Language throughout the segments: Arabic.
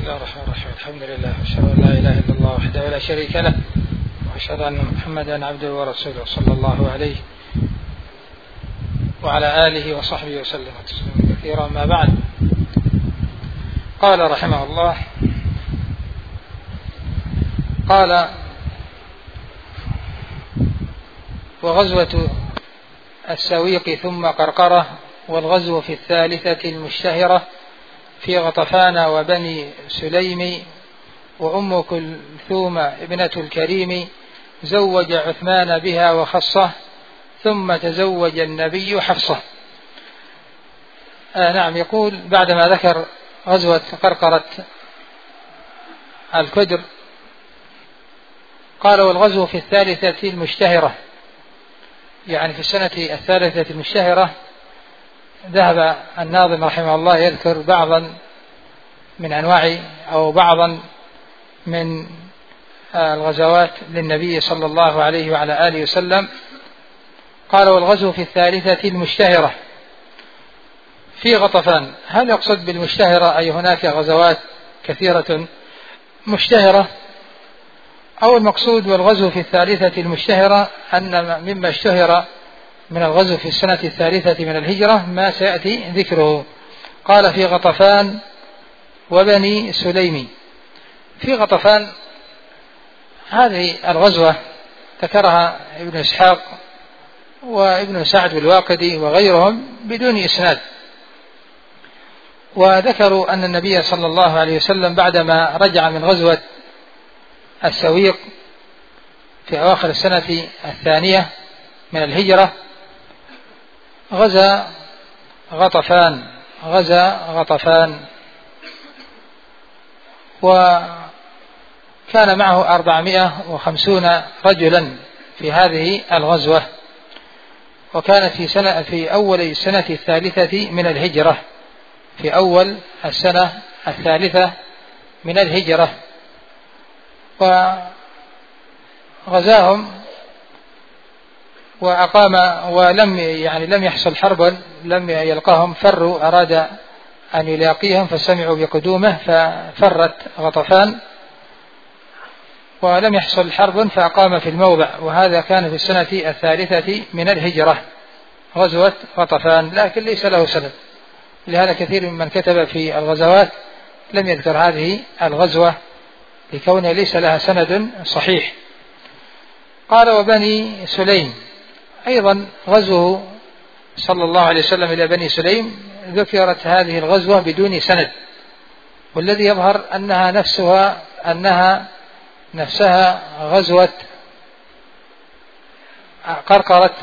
الله الرحمن الرحيم. الحمد لله وأشهد أن لا إله إلا الله وحده لا شريك له وأشهد أن محمدا عبده ورسوله صلى الله عليه وعلى آله وصحبه وسلم تسليما كثيرا. ما بعد، قال رحمه الله: قال: وغزوة السويق ثم قرقرة، والغزو في الثالثة المشتهرة في غطفان وبني سليم، وأم كلثوم ابنة الكريم زوج عثمان بها وخصه، ثم تزوج النبي حفصة. نعم، يقول بعدما ذكر غزوة قرقرة الكدر قال: والغزو في الثالثة المشتهرة، يعني في السنة الثالثة المشتهرة. ذهب الناظم رحمه الله يذكر بعضا من أنواع أو بعضا من الغزوات للنبي صلى الله عليه وعلى آله وسلم. قال: والغزو في الثالثة المشتهرة في غطفان. هل يقصد بالمشتهرة أي هناك غزوات كثيرة مشتهرة، أو المقصود والغزو في الثالثة المشتهرة أن مما اشتهر من الغزو في السنة الثالثة من الهجرة ما سيأتي ذكره. قال: في غطفان وبني سليم. في غطفان هذه الغزوة ذكرها ابن إسحاق وابن سعد الواقدي وغيرهم بدون إسناد، وذكروا أن النبي صلى الله عليه وسلم بعدما رجع من غزوة السويق في أواخر السنة الثانية من الهجرة غزا غطفان، وكان معه 450 رجلا في هذه الغزوة، وكانت في أول السنة الثالثة من الهجرة، في أول السنة الثالثة من الهجرة. وغزاهم وأقام، لم يحصل حرب، لم يلقاهم، فروا، أراد أن يلاقيهم فسمعوا بقدومه ففرت غطفان، ولم يحصل حرب فأقام في الموضع. وهذا كان في السنة الثالثة من الهجرة، غزوة غطفان، لكن ليس له سند، لهذا كثير ممن كتب في الغزوات لم يذكر هذه الغزوة لكونها ليس لها سند صحيح. قال: وبني سليم، أيضا غزوه صلى الله عليه وسلم إلى بني سليم ذكرت هذه الغزوة بدون سند، والذي يظهر أنها نفسها غزوة قرقرة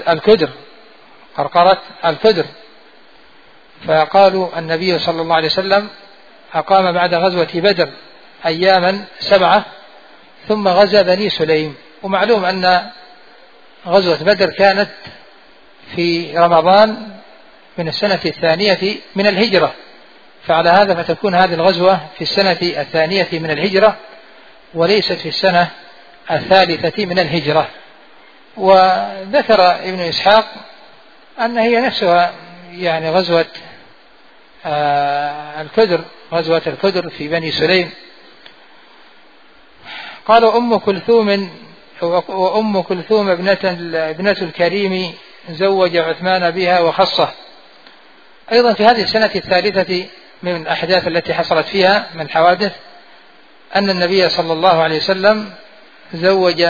الكدر. فقالوا النبي صلى الله عليه وسلم أقام بعد غزوة بدر أياما 7 ثم غزا بني سليم. ومعلوم أن غزوة بدر كانت في رمضان من السنة الثانية من الهجرة، فعلى هذا فتكون هذه الغزوة في السنة الثانية من الهجرة وليست في السنة الثالثة من الهجرة. وذكر ابن إسحاق أن هي نفسها يعني غزوة الكدر في بني سليم. قالوا: وأم كلثوم ابنة الكريم زوج عثمان بها وخصه. أيضا في هذه السنة الثالثة من الأحداث التي حصلت فيها من حوادث أن النبي صلى الله عليه وسلم زوج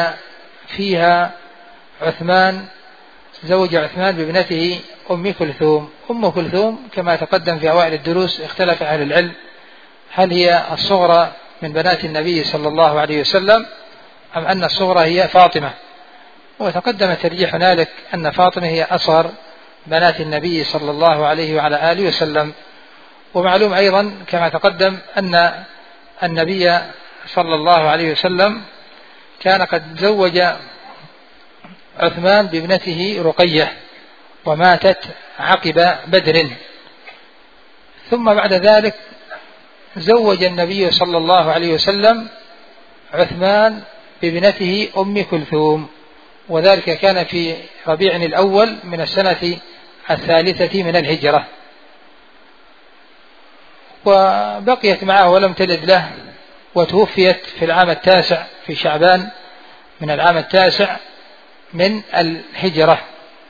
عثمان بابنته أم كلثوم. أم كلثوم كما تقدم في أوائل الدروس اختلف أهل العلم هل هي الصغرى من بنات النبي صلى الله عليه وسلم أم أن الصغرى هي فاطمة، وتقدم ترجيح هنالك أن فاطمة هي أصغر بنات النبي صلى الله عليه وعلى آله وسلم. ومعلوم أيضا كما تقدم أن النبي صلى الله عليه وسلم كان قد زوج عثمان بابنته رقية وماتت عقب بدر، ثم بعد ذلك زوج النبي صلى الله عليه وسلم عثمان بابنته أم كلثوم، وذلك كان في ربيع الأول من السنة الثالثة من الهجرة. وبقيت معه ولم تلد له وتوفيت في العام 9 في شعبان من العام 9 من الهجرة.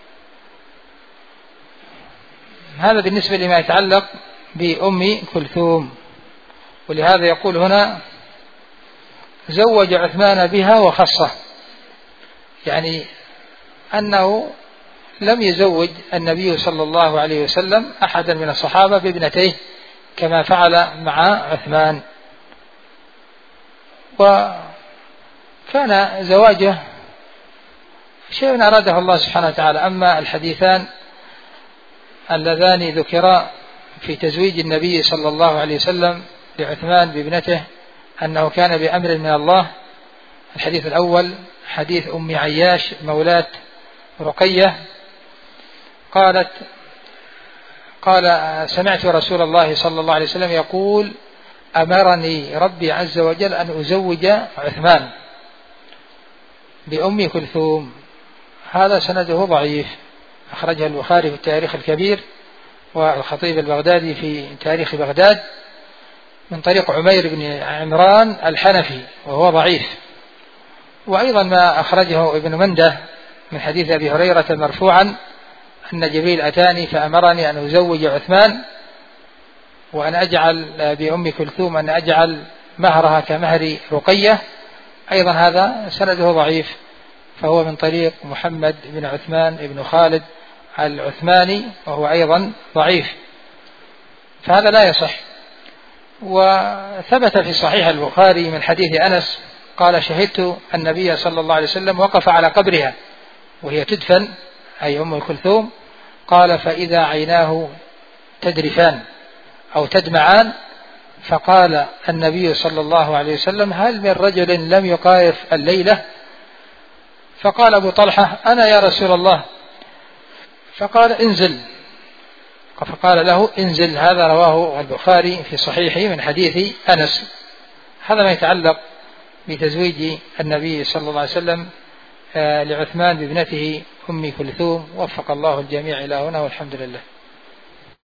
هذا بالنسبة لما يتعلق بأم كلثوم. ولهذا يقول هنا زوج عثمان بها وخصه، يعني أنه لم يزوج النبي صلى الله عليه وسلم أحدا من الصحابة بابنتيه كما فعل مع عثمان. وكان زواجه شيء أراده الله سبحانه وتعالى. أما الحديثان اللذان ذكرا في تزويج النبي صلى الله عليه وسلم لعثمان بابنته أنه كان بأمر من الله، الحديث الأول حديث أم عياش مولاة رقية قال سمعت رسول الله صلى الله عليه وسلم يقول أمرني ربي عز وجل أن أزوج عثمان بأم كلثوم. هذا سنده ضعيف، أخرجه البخاري في التاريخ الكبير والخطيب البغدادي في تاريخ بغداد من طريق عمير بن عمران الحنفي وهو ضعيف. وأيضا ما أخرجه ابن منده من حديث أبي هريرة مرفوعا أن جبريل أتاني فأمرني أن أزوج عثمان وأن أجعل بأم كلثوم أن أجعل مهرها كمهر رقية، أيضا هذا سنده ضعيف، فهو من طريق محمد بن عثمان بن خالد العثماني وهو أيضا ضعيف، فهذا لا يصح. وثبت في صحيح البخاري من حديث أنس قال شهدت النبي صلى الله عليه وسلم وقف على قبرها وهي تدفن أي أم كلثوم، قال فإذا عيناه تدرفان أو تدمعان، فقال النبي صلى الله عليه وسلم هل من رجل لم يقارف الليلة؟ فقال أبو طلحة أنا يا رسول الله، فقال انزل، فقال له انزل. هذا رواه البخاري في صحيحه من حديث أنس. هذا ما يتعلق بتزويج النبي صلى الله عليه وسلم لعثمان بابنته أم كلثوم. وفق الله الجميع إلى هنا والحمد لله.